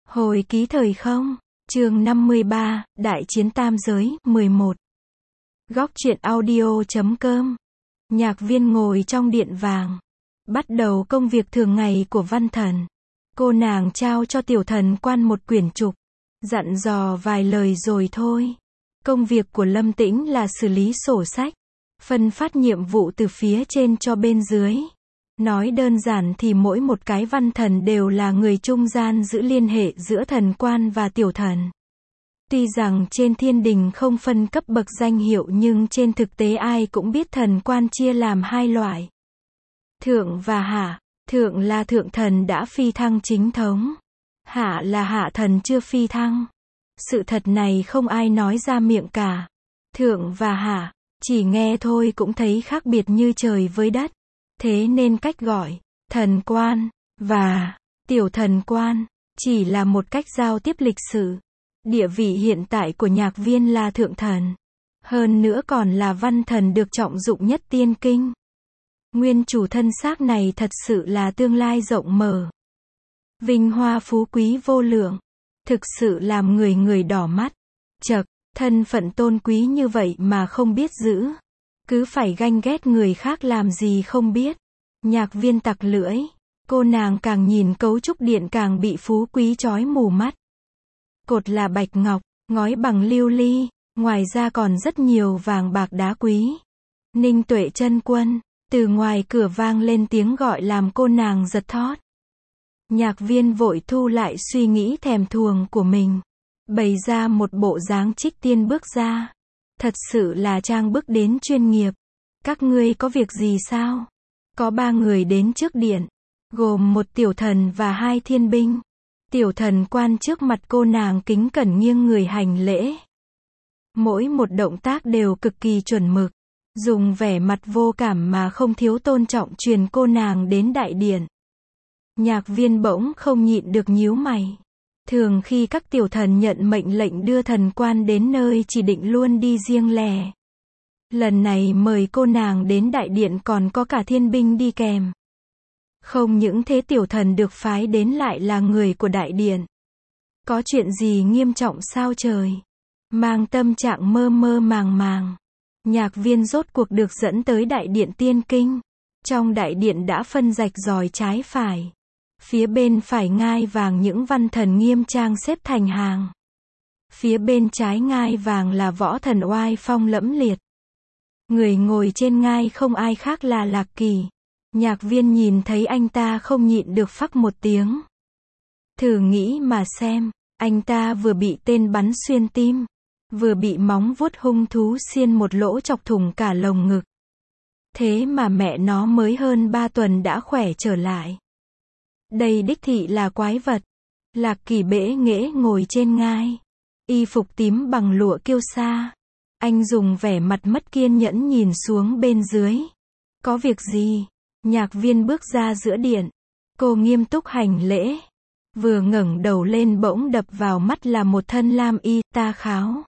Hồi ký thời không, chương 53, Đại chiến tam giới, 11. Góc truyện audio.com. Nhạc Viên ngồi trong điện vàng, bắt đầu công việc thường ngày của văn thần. Cô nàng trao cho tiểu thần quan một quyển trục, dặn dò vài lời rồi thôi. Công việc của Lâm Tĩnh là xử lý sổ sách, phân phát nhiệm vụ từ phía trên cho bên dưới. Nói đơn giản thì mỗi một cái văn thần đều là người trung gian giữ liên hệ giữa thần quan và tiểu thần. Tuy rằng trên thiên đình không phân cấp bậc danh hiệu nhưng trên thực tế ai cũng biết thần quan chia làm hai loại. Thượng và hạ. Thượng là thượng thần đã phi thăng chính thống. Hạ là hạ thần chưa phi thăng. Sự thật này không ai nói ra miệng cả. Thượng và hạ, chỉ nghe thôi cũng thấy khác biệt như trời với đất. Thế nên cách gọi, thần quan, và tiểu thần quan, chỉ là một cách giao tiếp lịch sử. Địa vị hiện tại của Nhạc Viên là thượng thần. Hơn nữa còn là văn thần được trọng dụng nhất tiên kinh. Nguyên chủ thân xác này thật sự là tương lai rộng mở. Vinh hoa phú quý vô lượng. Thực sự làm người đỏ mắt. Chậc, thân phận tôn quý như vậy mà không biết giữ. Cứ phải ganh ghét người khác làm gì không biết. Nhạc Viên tặc lưỡi. Cô nàng càng nhìn cấu trúc điện càng bị phú quý chói mù mắt. Cột là bạch ngọc, ngói bằng lưu ly, ngoài ra còn rất nhiều vàng bạc đá quý. Ninh Tuệ chân quân, từ ngoài cửa vang lên tiếng gọi làm cô nàng giật thót. Nhạc Viên vội thu lại suy nghĩ thèm thuồng của mình, bày ra một bộ dáng trích tiên bước ra. Thật sự là trang bước đến chuyên nghiệp. Các ngươi có việc gì sao? Có 3 người đến trước điện, gồm một tiểu thần và 2 thiên binh. Tiểu thần quan trước mặt cô nàng kính cẩn nghiêng người hành lễ. Mỗi một động tác đều cực kỳ chuẩn mực, dùng vẻ mặt vô cảm mà không thiếu tôn trọng truyền cô nàng đến đại điện. Nhạc Viên bỗng không nhịn được nhíu mày. Thường khi các tiểu thần nhận mệnh lệnh đưa thần quan đến nơi chỉ định luôn đi riêng lẻ. Lần này mời cô nàng đến đại điện còn có cả thiên binh đi kèm. Không những thế tiểu thần được phái đến lại là người của đại điện. Có chuyện gì nghiêm trọng sao trời? Mang tâm trạng mơ mơ màng màng, Nhạc Viên rốt cuộc được dẫn tới đại điện tiên kinh. Trong đại điện đã phân rạch ròi trái phải. Phía bên phải ngai vàng những văn thần nghiêm trang xếp thành hàng. Phía bên trái ngai vàng là võ thần oai phong lẫm liệt. Người ngồi trên ngai không ai khác là Lạc Kỳ. Nhạc Viên nhìn thấy anh ta không nhịn được phắc một tiếng. Thử nghĩ mà xem, anh ta vừa bị tên bắn xuyên tim, vừa bị móng vuốt hung thú xiên một lỗ chọc thủng cả lồng ngực. Thế mà mẹ nó mới hơn 3 tuần đã khỏe trở lại. Đây đích thị là quái vật. Lạc Kỳ bẽ nghễ ngồi trên ngai, y phục tím bằng lụa kiêu sa. Anh dùng vẻ mặt mất kiên nhẫn nhìn xuống bên dưới. Có việc gì? Nhạc Viên bước ra giữa điện. Cô nghiêm túc hành lễ. Vừa ngẩng đầu lên bỗng đập vào mắt là một thân lam y, ta kháo.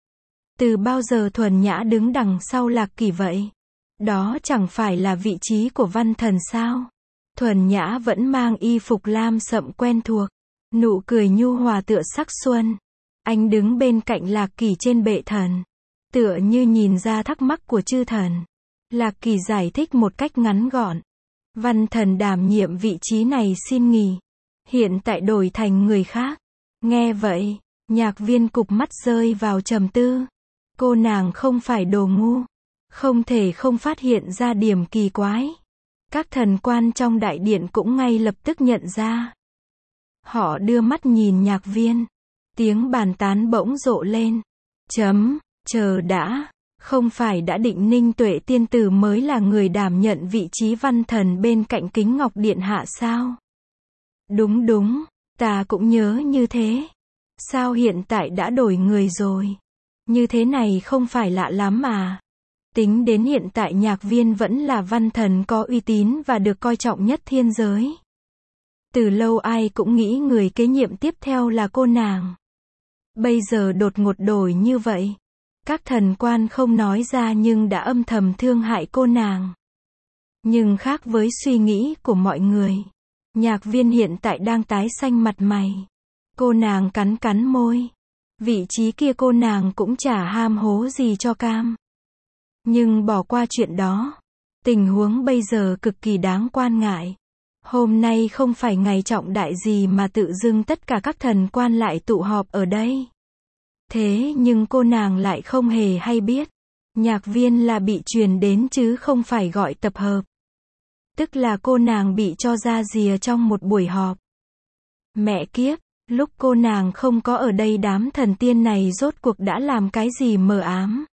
Từ bao giờ Thuần Nhã đứng đằng sau Lạc Kỳ vậy? Đó chẳng phải là vị trí của văn thần sao? Thuần Nhã vẫn mang y phục lam sậm quen thuộc. Nụ cười nhu hòa tựa sắc xuân. Anh đứng bên cạnh Lạc Kỳ trên bệ thần. Tựa như nhìn ra thắc mắc của chư thần. Lạc Kỳ giải thích một cách ngắn gọn. Văn thần đảm nhiệm vị trí này xin nghỉ. Hiện tại đổi thành người khác. Nghe vậy, Nhạc Viên cụp mắt rơi vào trầm tư. Cô nàng không phải đồ ngu. Không thể không phát hiện ra điểm kỳ quái. Các thần quan trong đại điện cũng ngay lập tức nhận ra. Họ đưa mắt nhìn Nhạc Viên. Tiếng bàn tán bỗng rộ lên. Chờ đã. Không phải đã định Ninh Tuệ tiên tử mới là người đảm nhận vị trí văn thần bên cạnh Kính Ngọc Điện Hạ sao? Đúng, ta cũng nhớ như thế. Sao hiện tại đã đổi người rồi? Như thế này không phải lạ lắm à? Tính đến hiện tại Nhạc Viên vẫn là văn thần có uy tín và được coi trọng nhất thiên giới. Từ lâu ai cũng nghĩ người kế nhiệm tiếp theo là cô nàng. Bây giờ đột ngột đổi như vậy. Các thần quan không nói ra nhưng đã âm thầm thương hại cô nàng. Nhưng khác với suy nghĩ của mọi người, Nhạc Viên hiện tại đang tái xanh mặt mày. Cô nàng cắn cắn môi. Vị trí kia cô nàng cũng chả ham hố gì cho cam. Nhưng bỏ qua chuyện đó. Tình huống bây giờ cực kỳ đáng quan ngại. Hôm nay không phải ngày trọng đại gì mà tự dưng tất cả các thần quan lại tụ họp ở đây. Thế nhưng cô nàng lại không hề hay biết. Nhạc viên là bị truyền đến chứ không phải gọi tập hợp. Tức là cô nàng bị cho ra rìa trong một buổi họp. Mẹ kiếp, lúc cô nàng không có ở đây đám thần tiên này rốt cuộc đã làm cái gì mờ ám.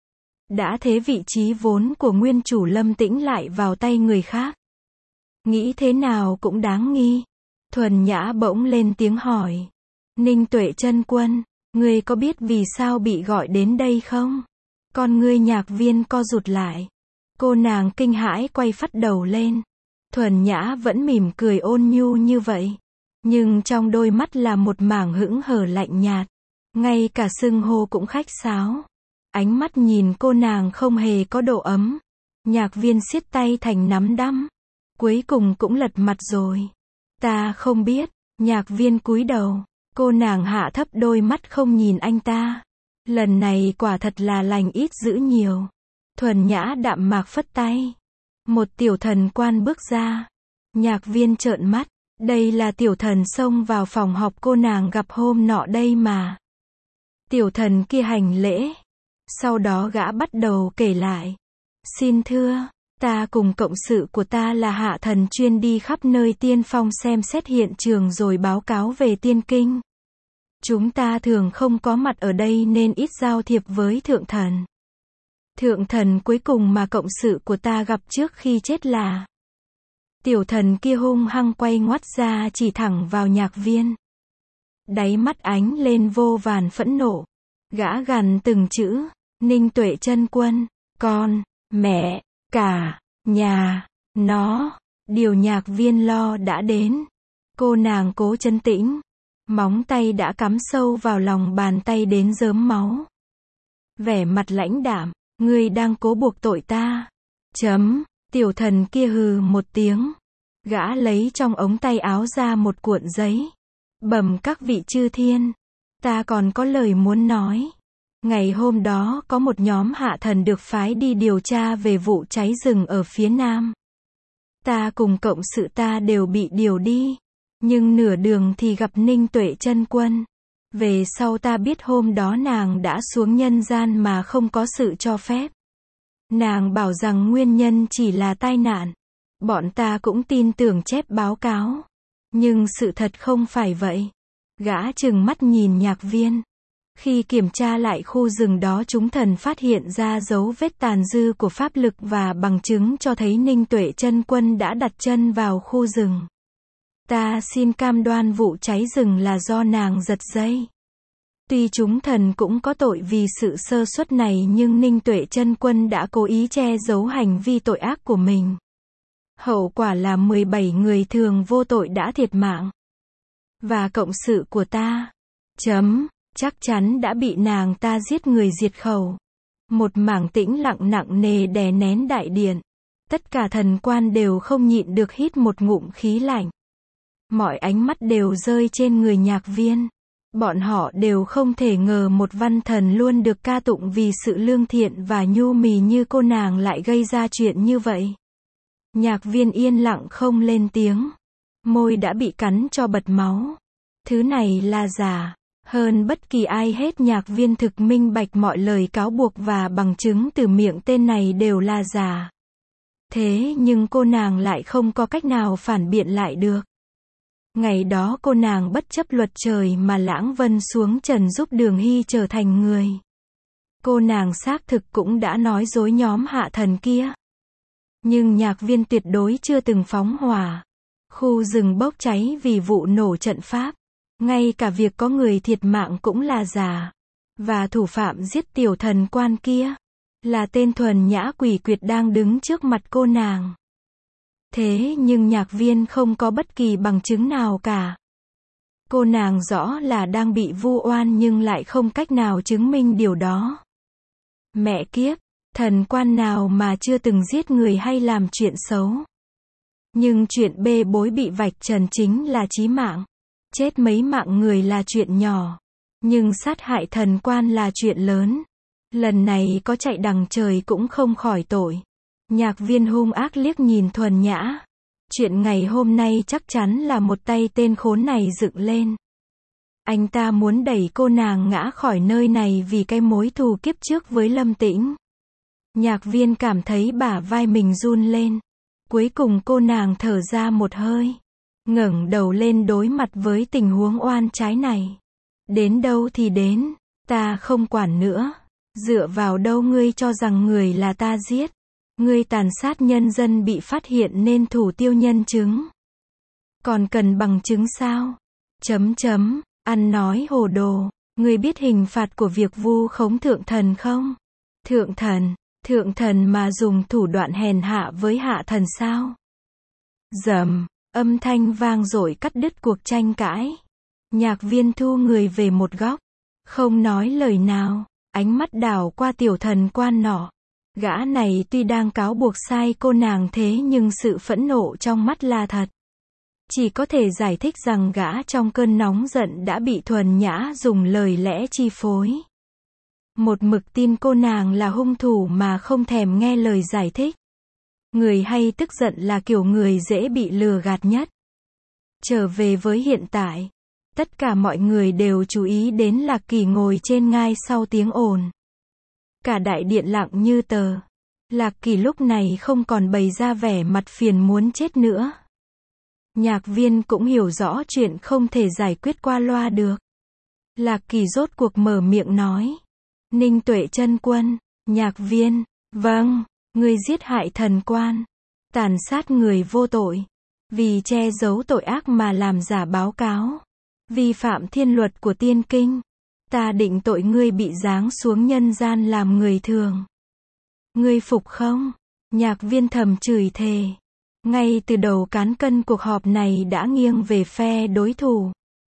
Đã thế vị trí vốn của nguyên chủ Lâm Tĩnh lại vào tay người khác. Nghĩ thế nào cũng đáng nghi. Thuần Nhã bỗng lên tiếng hỏi. Ninh Tuệ chân quân, ngươi có biết vì sao bị gọi đến đây không? Con ngươi Nhạc viên co rụt lại. Cô nàng kinh hãi quay phắt đầu lên. Thuần Nhã vẫn mỉm cười ôn nhu như vậy. Nhưng trong đôi mắt là một mảng hững hờ lạnh nhạt. Ngay cả xưng hô cũng khách sáo. Ánh mắt nhìn cô nàng không hề có độ ấm. Nhạc viên siết tay thành nắm đấm. Cuối cùng cũng lật mặt rồi. Ta không biết. Nhạc viên cúi đầu. Cô nàng hạ thấp đôi mắt không nhìn anh ta. Lần này quả thật là lành ít dữ nhiều. Thuần Nhã đạm mạc phất tay. Một tiểu thần quan bước ra. Nhạc viên trợn mắt. Đây là tiểu thần xông vào phòng họp cô nàng gặp hôm nọ đây mà. Tiểu thần kia hành lễ. Sau đó gã bắt đầu kể lại. Xin thưa, ta cùng cộng sự của ta là hạ thần chuyên đi khắp nơi tiên phong xem xét hiện trường rồi báo cáo về tiên kinh. Chúng ta thường không có mặt ở đây nên ít giao thiệp với thượng thần. Thượng thần cuối cùng mà cộng sự của ta gặp trước khi chết là... Tiểu thần kia hung hăng quay ngoắt ra chỉ thẳng vào Nhạc viên. Đáy mắt ánh lên vô vàn phẫn nộ. Gã gằn từng chữ. Ninh Tuệ chân quân, con, mẹ, cả, nhà, nó. Điều Nhạc viên lo đã đến. Cô nàng cố trấn tĩnh. Móng tay đã cắm sâu vào lòng bàn tay đến rớm máu. Vẻ mặt lãnh đạm, ngươi đang cố buộc tội ta. Tiểu thần kia hừ một tiếng. Gã lấy trong ống tay áo ra một cuộn giấy. Bẩm các vị chư thiên. Ta còn có lời muốn nói. Ngày hôm đó có một nhóm hạ thần được phái đi điều tra về vụ cháy rừng ở phía nam. Ta cùng cộng sự ta đều bị điều đi. Nhưng nửa đường thì gặp Ninh Tuệ chân quân. Về sau ta biết hôm đó nàng đã xuống nhân gian mà không có sự cho phép. Nàng bảo rằng nguyên nhân chỉ là tai nạn. Bọn ta cũng tin tưởng chép báo cáo. Nhưng sự thật không phải vậy. Gã trừng mắt nhìn Nhạc viên. Khi kiểm tra lại khu rừng đó chúng thần phát hiện ra dấu vết tàn dư của pháp lực và bằng chứng cho thấy Ninh Tuệ chân quân đã đặt chân vào khu rừng. Ta xin cam đoan vụ cháy rừng là do nàng giật dây. Tuy chúng thần cũng có tội vì sự sơ suất này nhưng Ninh Tuệ chân quân đã cố ý che giấu hành vi tội ác của mình. Hậu quả là 17 người thường vô tội đã thiệt mạng. Và cộng sự của ta, chắc chắn đã bị nàng ta giết người diệt khẩu. Một mảng tĩnh lặng nặng nề đè nén đại điện. Tất cả thần quan đều không nhịn được hít một ngụm khí lạnh. Mọi ánh mắt đều rơi trên người Nhạc viên. Bọn họ đều không thể ngờ một văn thần luôn được ca tụng vì sự lương thiện và nhu mì như cô nàng lại gây ra chuyện như vậy. Nhạc viên yên lặng không lên tiếng. Môi đã bị cắn cho bật máu. Thứ này là giả. Hơn bất kỳ ai hết Nhạc viên thực minh bạch mọi lời cáo buộc và bằng chứng từ miệng tên này đều là giả. Thế nhưng cô nàng lại không có cách nào phản biện lại được. Ngày đó cô nàng bất chấp luật trời mà lãng vân xuống trần giúp Đường Hy trở thành người. Cô nàng xác thực cũng đã nói dối nhóm hạ thần kia. Nhưng Nhạc viên tuyệt đối chưa từng phóng hỏa. Khu rừng bốc cháy vì vụ nổ trận pháp. Ngay cả việc có người thiệt mạng cũng là giả. Và thủ phạm giết tiểu thần quan kia là tên Thuần Nhã quỷ quyệt đang đứng trước mặt cô nàng. Thế nhưng Nhạc viên không có bất kỳ bằng chứng nào cả. Cô nàng rõ là đang bị vu oan nhưng lại không cách nào chứng minh điều đó. Mẹ kiếp, thần quan nào mà chưa từng giết người hay làm chuyện xấu. Nhưng chuyện bê bối bị vạch trần chính là chí mạng. Chết mấy mạng người là chuyện nhỏ, nhưng sát hại thần quan là chuyện lớn. Lần này có chạy đằng trời cũng không khỏi tội. Nhạc Viên hung ác liếc nhìn Thuần Nhã. Chuyện ngày hôm nay chắc chắn là một tay tên khốn này dựng lên. Anh ta muốn đẩy cô nàng ngã khỏi nơi này vì cái mối thù kiếp trước với Lâm Tĩnh. Nhạc Viên cảm thấy bả vai mình run lên. Cuối cùng cô nàng thở ra một hơi, ngẩng đầu lên đối mặt với tình huống oan trái này. Đến đâu thì đến, ta không quản nữa. Dựa vào đâu ngươi cho rằng người là ta giết? Ngươi tàn sát nhân dân bị phát hiện nên thủ tiêu nhân chứng. Còn cần bằng chứng sao? Ăn nói hồ đồ. Ngươi biết hình phạt của việc vu khống thượng thần không? Thượng thần mà dùng thủ đoạn hèn hạ với hạ thần sao? Rầm, âm thanh vang dội cắt đứt cuộc tranh cãi. Nhạc Viên thu người về một góc, không nói lời nào, ánh mắt đảo qua tiểu thần quan nọ. Gã này tuy đang cáo buộc sai cô nàng thế nhưng sự phẫn nộ trong mắt là thật. Chỉ có thể giải thích rằng gã trong cơn nóng giận đã bị Thuần Nhã dùng lời lẽ chi phối. Một mực tin cô nàng là hung thủ mà không thèm nghe lời giải thích. Người hay tức giận là kiểu người dễ bị lừa gạt nhất. Trở về với hiện tại, tất cả mọi người đều chú ý đến Lạc Kỳ ngồi trên ngai sau tiếng ồn. Cả đại điện lặng như tờ. Lạc Kỳ lúc này không còn bày ra vẻ mặt phiền muốn chết nữa. Nhạc Viên cũng hiểu rõ chuyện không thể giải quyết qua loa được. Lạc Kỳ rốt cuộc mở miệng nói. Ninh Tuệ chân quân, Nhạc Viên, vâng, ngươi giết hại thần quan, tàn sát người vô tội, vì che giấu tội ác mà làm giả báo cáo, vi phạm thiên luật của tiên kinh. Ta định tội ngươi bị giáng xuống nhân gian làm người thường. Ngươi phục không? Nhạc Viên thầm chửi thề. Ngay từ đầu cán cân cuộc họp này đã nghiêng về phe đối thủ.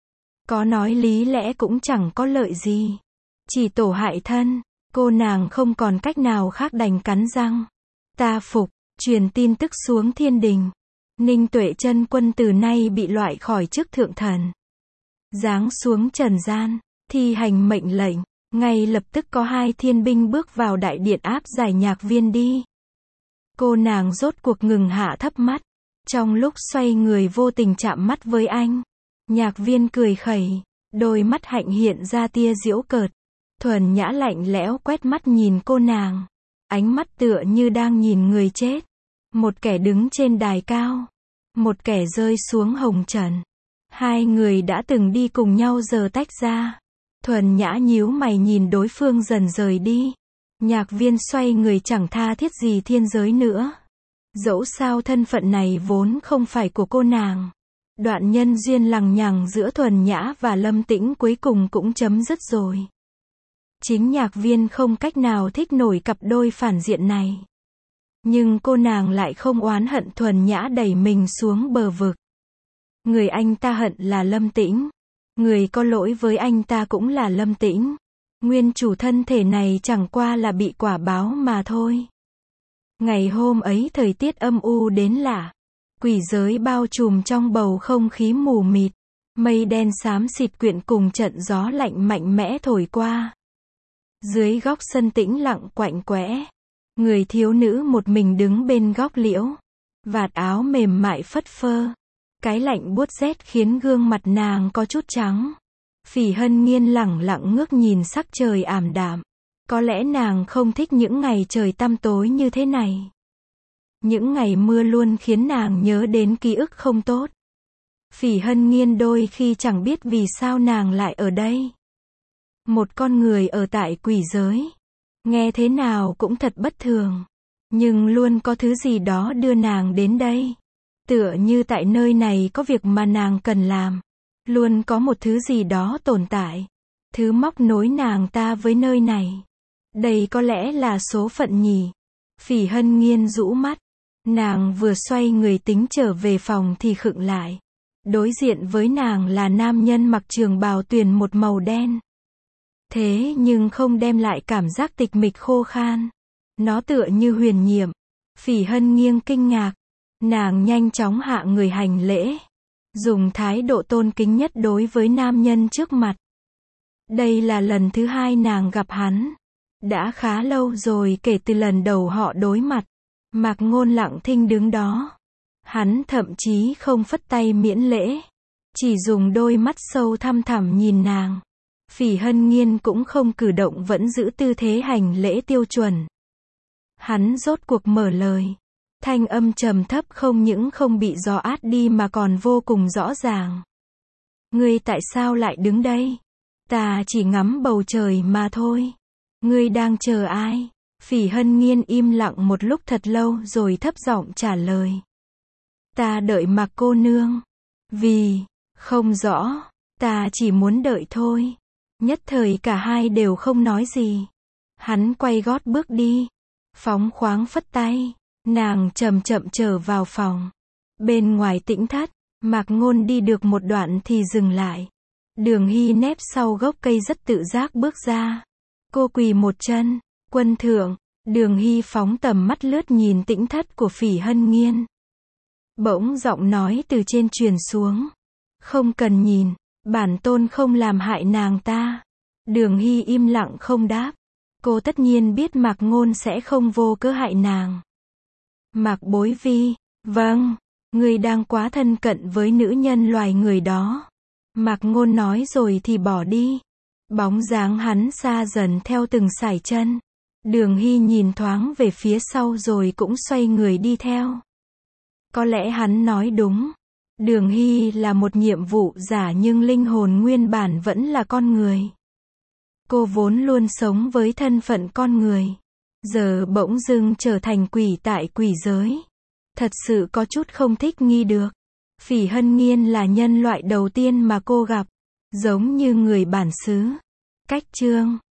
Có nói lý lẽ cũng chẳng có lợi gì. Chỉ tổ hại thân, cô nàng không còn cách nào khác đành cắn răng. Ta phục, truyền tin tức xuống thiên đình. Ninh Tuệ chân quân từ nay bị loại khỏi chức thượng thần. Giáng xuống trần gian, thi hành mệnh lệnh. Ngay lập tức có 2 thiên binh bước vào đại điện áp giải Nhạc Viên đi. Cô nàng rốt cuộc ngừng hạ thấp mắt. Trong lúc xoay người vô tình chạm mắt với anh. Nhạc Viên cười khẩy, đôi mắt hạnh hiện ra tia giễu cợt. Thuần Nhã lạnh lẽo quét mắt nhìn cô nàng. Ánh mắt tựa như đang nhìn người chết. Một kẻ đứng trên đài cao, một kẻ rơi xuống hồng trần. 2 người đã từng đi cùng nhau giờ tách ra. Thuần Nhã nhíu mày nhìn đối phương dần rời đi. Nhạc Viên xoay người chẳng tha thiết gì thiên giới nữa. Dẫu sao thân phận này vốn không phải của cô nàng. Đoạn nhân duyên lằng nhằng giữa Thuần Nhã và Lâm Tĩnh cuối cùng cũng chấm dứt rồi. Chính Nhạc Viên không cách nào thích nổi cặp đôi phản diện này. Nhưng cô nàng lại không oán hận Thuần Nhã đẩy mình xuống bờ vực. Người anh ta hận là Lâm Tĩnh. Người có lỗi với anh ta cũng là Lâm Tĩnh. Nguyên chủ thân thể này chẳng qua là bị quả báo mà thôi. Ngày hôm ấy thời tiết âm u đến lạ. Quỷ giới bao trùm trong bầu không khí mù mịt. Mây đen xám xịt quyện cùng trận gió lạnh mạnh mẽ thổi qua. Dưới góc sân tĩnh lặng quạnh quẽ. Người thiếu nữ một mình đứng bên góc liễu. Vạt áo mềm mại phất phơ. Cái lạnh buốt rét khiến gương mặt nàng có chút trắng. Phỉ Hân Nghiên lẳng lặng ngước nhìn sắc trời ảm đạm. Có lẽ nàng không thích những ngày trời tăm tối như thế này. Những ngày mưa luôn khiến nàng nhớ đến ký ức không tốt. Phỉ Hân Nghiên đôi khi chẳng biết vì sao nàng lại ở đây. Một con người ở tại quỷ giới. Nghe thế nào cũng thật bất thường. Nhưng luôn có thứ gì đó đưa nàng đến đây. Tựa như tại nơi này có việc mà nàng cần làm. Luôn có một thứ gì đó tồn tại. Thứ móc nối nàng ta với nơi này. Đây có lẽ là số phận nhỉ. Phỉ Hân Nghiên rũ mắt. Nàng vừa xoay người tính trở về phòng thì khựng lại. Đối diện với nàng là nam nhân mặc trường bào tuyền một màu đen. Thế nhưng không đem lại cảm giác tịch mịch khô khan. Nó tựa như huyền nhiệm. Phỉ Hân Nghiên kinh ngạc. Nàng nhanh chóng hạ người hành lễ. dùng thái độ tôn kính nhất đối với nam nhân trước mặt. Đây là lần thứ hai nàng gặp hắn. Đã khá lâu rồi kể từ lần đầu họ đối mặt. Mạc Ngôn lặng thinh đứng đó. Hắn thậm chí không phất tay miễn lễ. Chỉ dùng đôi mắt sâu thăm thẳm nhìn nàng. Phỉ Hân Nhiên cũng không cử động, vẫn giữ tư thế hành lễ tiêu chuẩn. Hắn rốt cuộc mở lời. Thanh âm trầm thấp không những không bị gió át đi mà còn vô cùng rõ ràng. Ngươi tại sao lại đứng đây? Ta chỉ ngắm bầu trời mà thôi. Ngươi đang chờ ai? Phỉ Hân Nhiên im lặng một lúc thật lâu rồi thấp giọng trả lời. Ta đợi Mạc cô nương. Vì, không rõ, ta chỉ muốn đợi thôi. Nhất thời cả hai đều không nói gì. Hắn quay gót bước đi. Phóng khoáng phất tay. Nàng chậm chậm trở vào phòng. Bên ngoài tĩnh thất, Mạc Ngôn đi được một đoạn thì dừng lại. Đường Hy nép sau gốc cây rất tự giác bước ra. Cô quỳ một chân. Quân thượng. Đường Hy phóng tầm mắt lướt nhìn tĩnh thất của Phỉ Hân Nhiên. Bỗng giọng nói từ trên truyền xuống. Không cần nhìn, bản tôn không làm hại nàng ta. Đường Hy im lặng không đáp. Cô tất nhiên biết Mạc Ngôn sẽ không vô cớ hại nàng. Mạc Bối Vi, vâng, ngươi đang quá thân cận với nữ nhân loài người đó. Mạc Ngôn nói rồi thì bỏ đi. Bóng dáng hắn xa dần theo từng sải chân. Đường Hy nhìn thoáng về phía sau rồi cũng xoay người đi theo. Có lẽ hắn nói đúng. Đường Hy là một nhiệm vụ giả nhưng linh hồn nguyên bản vẫn là con người. Cô vốn luôn sống với thân phận con người. Giờ bỗng dưng trở thành quỷ tại quỷ giới. Thật sự có chút không thích nghi được. Phỉ Hân Nhiên là nhân loại đầu tiên mà cô gặp. Giống như người bản xứ. Cách chương